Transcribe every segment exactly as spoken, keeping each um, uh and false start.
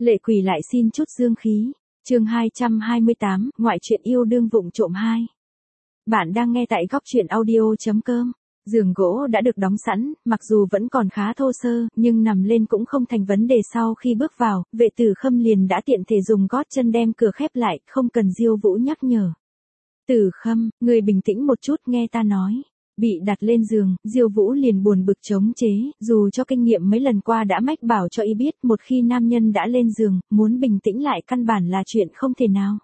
Lệ Quỷ lại xin chút dương khí. Chương hai trăm hai mươi tám, ngoại truyện yêu đương vụng trộm hai. Bạn đang nghe tại góc truyện audio chấm com. Giường gỗ đã được đóng sẵn, mặc dù vẫn còn khá thô sơ, nhưng nằm lên cũng không thành vấn đề. Sau khi bước vào, Vệ Tử Khâm liền đã tiện thể dùng gót chân đem cửa khép lại, không cần Diêu Vũ nhắc nhở. Tử Khâm, người bình tĩnh một chút, nghe ta nói. Bị đặt lên giường, Diêu Vũ liền buồn bực chống chế, dù cho kinh nghiệm mấy lần qua đã mách bảo cho y biết một khi nam nhân đã lên giường, muốn bình tĩnh lại căn bản là chuyện không thể nào.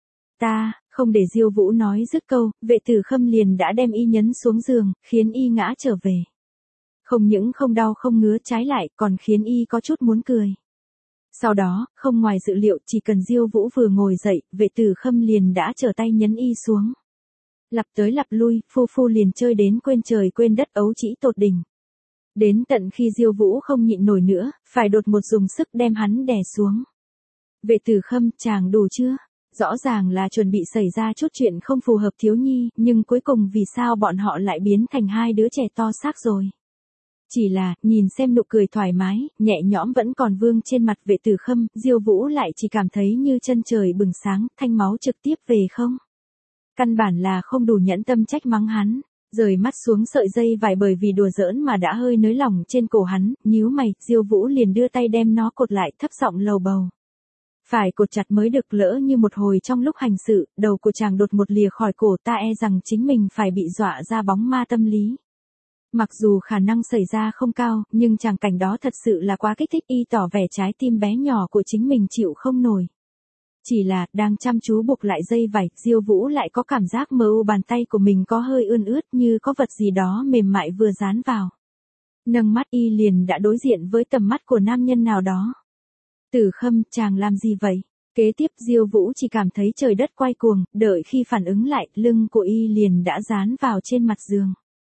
Ta, không để Diêu Vũ nói dứt câu, Vệ Tử Khâm liền đã đem y nhấn xuống giường, khiến y ngã trở về. Không những không đau không ngứa, trái lại còn khiến y có chút muốn cười. Sau đó, không ngoài dự liệu, chỉ cần Diêu Vũ vừa ngồi dậy, Vệ Tử Khâm liền đã trở tay nhấn y xuống. Lặp tới lặp lui, phu phu liền chơi đến quên trời quên đất, ấu trĩ tột đỉnh. Đến tận khi Diêu Vũ không nhịn nổi nữa, phải đột một dùng sức đem hắn đè xuống. Vệ Tử Khâm, chàng đủ chưa? Rõ ràng là chuẩn bị xảy ra chút chuyện không phù hợp thiếu nhi, nhưng cuối cùng vì sao bọn họ lại biến thành hai đứa trẻ to xác rồi? Chỉ là, nhìn xem nụ cười thoải mái, nhẹ nhõm vẫn còn vương trên mặt Vệ Tử Khâm, Diêu Vũ lại chỉ cảm thấy như chân trời bừng sáng, thanh máu trực tiếp về không. Căn bản là không đủ nhẫn tâm trách mắng hắn, rời mắt xuống sợi dây vải bởi vì đùa giỡn mà đã hơi nới lỏng trên cổ hắn, nhíu mày, Diêu Vũ liền đưa tay đem nó cột lại, thấp giọng lầu bầu. Phải cột chặt mới được, lỡ như một hồi trong lúc hành sự, đầu của chàng đột một lìa khỏi cổ, ta e rằng chính mình phải bị dọa ra bóng ma tâm lý. Mặc dù khả năng xảy ra không cao, nhưng tràng cảnh đó thật sự là quá kích thích, y tỏ vẻ trái tim bé nhỏ của chính mình chịu không nổi. Chỉ là, đang chăm chú buộc lại dây vải, Diêu Vũ lại có cảm giác mờ u bàn tay của mình có hơi ươn ướt, như có vật gì đó mềm mại vừa dán vào. Nâng mắt y liền đã đối diện với tầm mắt của nam nhân nào đó. Tử Khâm, chàng làm gì vậy? Kế tiếp Diêu Vũ chỉ cảm thấy trời đất quay cuồng, đợi khi phản ứng lại, lưng của y liền đã dán vào trên mặt giường.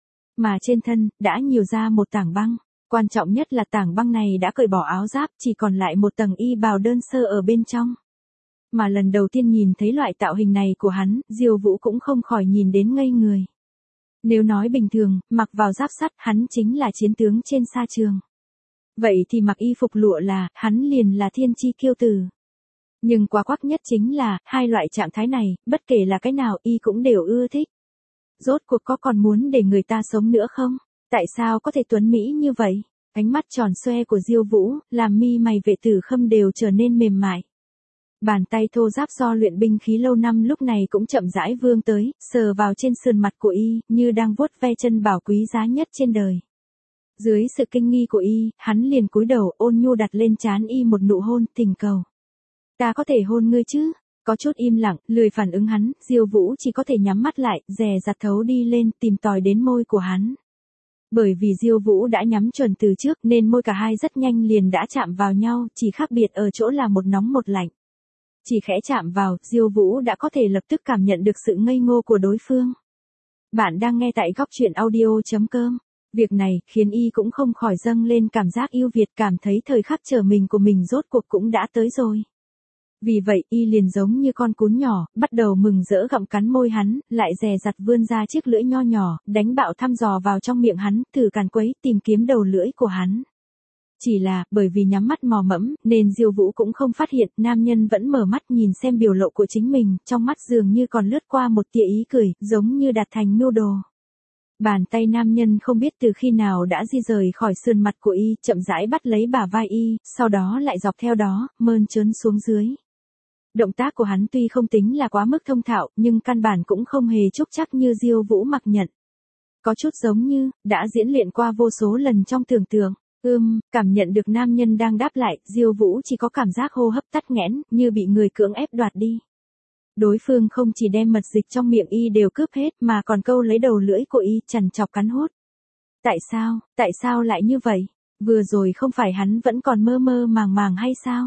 Mà trên thân, đã nhiều ra một tảng băng. Quan trọng nhất là tảng băng này đã cởi bỏ áo giáp, chỉ còn lại một tầng y bào đơn sơ ở bên trong. Mà lần đầu tiên nhìn thấy loại tạo hình này của hắn, Diêu Vũ cũng không khỏi nhìn đến ngây người. Nếu nói bình thường, mặc vào giáp sắt, hắn chính là chiến tướng trên sa trường. Vậy thì mặc y phục lụa là, hắn liền là thiên chi kiêu tử. Nhưng quá quắc nhất chính là, hai loại trạng thái này, bất kể là cái nào y cũng đều ưa thích. Rốt cuộc có còn muốn để người ta sống nữa không? Tại sao có thể tuấn mỹ như vậy? Ánh mắt tròn xoe của Diêu Vũ, làm mi mày Vệ Tử Khâm đều trở nên mềm mại. Bàn tay thô ráp do luyện binh khí lâu năm lúc này cũng chậm rãi vươn tới, sờ vào trên sườn mặt của y, như đang vuốt ve chân bảo quý giá nhất trên đời. Dưới sự kinh nghi của y, hắn liền cúi đầu ôn nhu đặt lên trán y một nụ hôn tình cầu. Ta có thể hôn ngươi chứ? Có chút im lặng, lười phản ứng hắn, Diêu Vũ chỉ có thể nhắm mắt lại, dè dặt thấu đi lên, tìm tòi đến môi của hắn. Bởi vì Diêu Vũ đã nhắm chuẩn từ trước nên môi cả hai rất nhanh liền đã chạm vào nhau, chỉ khác biệt ở chỗ là một nóng một lạnh. Chỉ khẽ chạm vào, Diêu Vũ đã có thể lập tức cảm nhận được sự ngây ngô của đối phương. Bạn đang nghe tại góc truyện audio chấm com. Việc này, khiến y cũng không khỏi dâng lên cảm giác yêu Việt, cảm thấy thời khắc chờ mình của mình rốt cuộc cũng đã tới rồi. Vì vậy, y liền giống như con cún nhỏ, bắt đầu mừng rỡ gặm cắn môi hắn, lại dè dặt vươn ra chiếc lưỡi nho nhỏ, đánh bạo thăm dò vào trong miệng hắn, thử càn quấy, tìm kiếm đầu lưỡi của hắn. Chỉ là, bởi vì nhắm mắt mò mẫm, nên Diêu Vũ cũng không phát hiện, nam nhân vẫn mở mắt nhìn xem biểu lộ của chính mình, trong mắt dường như còn lướt qua một tia ý cười, giống như đạt thành mưu đồ. Bàn tay nam nhân không biết từ khi nào đã di rời khỏi sườn mặt của y, chậm rãi bắt lấy bả vai y, sau đó lại dọc theo đó, mơn trớn xuống dưới. Động tác của hắn tuy không tính là quá mức thông thạo, nhưng căn bản cũng không hề trúc chắc như Diêu Vũ mặc nhận. Có chút giống như, đã diễn luyện qua vô số lần trong tưởng tượng. Ưm, cảm nhận được nam nhân đang đáp lại, Diêu Vũ chỉ có cảm giác hô hấp tắc nghẽn, như bị người cưỡng ép đoạt đi. Đối phương không chỉ đem mật dịch trong miệng y đều cướp hết mà còn câu lấy đầu lưỡi của y, chằn chọc cắn hút. Tại sao, tại sao lại như vậy? Vừa rồi không phải hắn vẫn còn mơ mơ màng màng hay sao?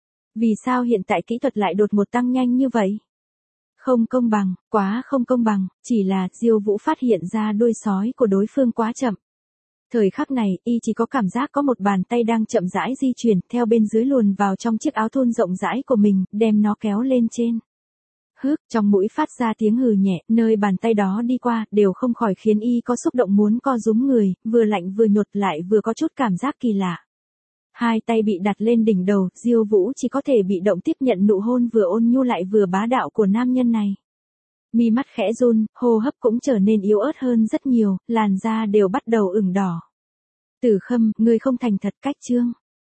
Vì sao hiện tại kỹ thuật lại đột một tăng nhanh như vậy? Không công bằng, quá không công bằng, chỉ là Diêu Vũ phát hiện ra đuôi sói của đối phương quá chậm. Thời khắc này, y chỉ có cảm giác có một bàn tay đang chậm rãi di chuyển, theo bên dưới luồn vào trong chiếc áo thun rộng rãi của mình, đem nó kéo lên trên. Hức, trong mũi phát ra tiếng hừ nhẹ, nơi bàn tay đó đi qua, đều không khỏi khiến y có xúc động muốn co rúm người, vừa lạnh vừa nhột lại vừa có chút cảm giác kỳ lạ. Hai tay bị đặt lên đỉnh đầu, Diêu Vũ chỉ có thể bị động tiếp nhận nụ hôn vừa ôn nhu lại vừa bá đạo của nam nhân này. Mi mắt khẽ run, hô hấp cũng trở nên yếu ớt hơn rất nhiều, làn da đều bắt đầu ửng đỏ. Tử Khâm, ngươi không thành thật, Cách Trương.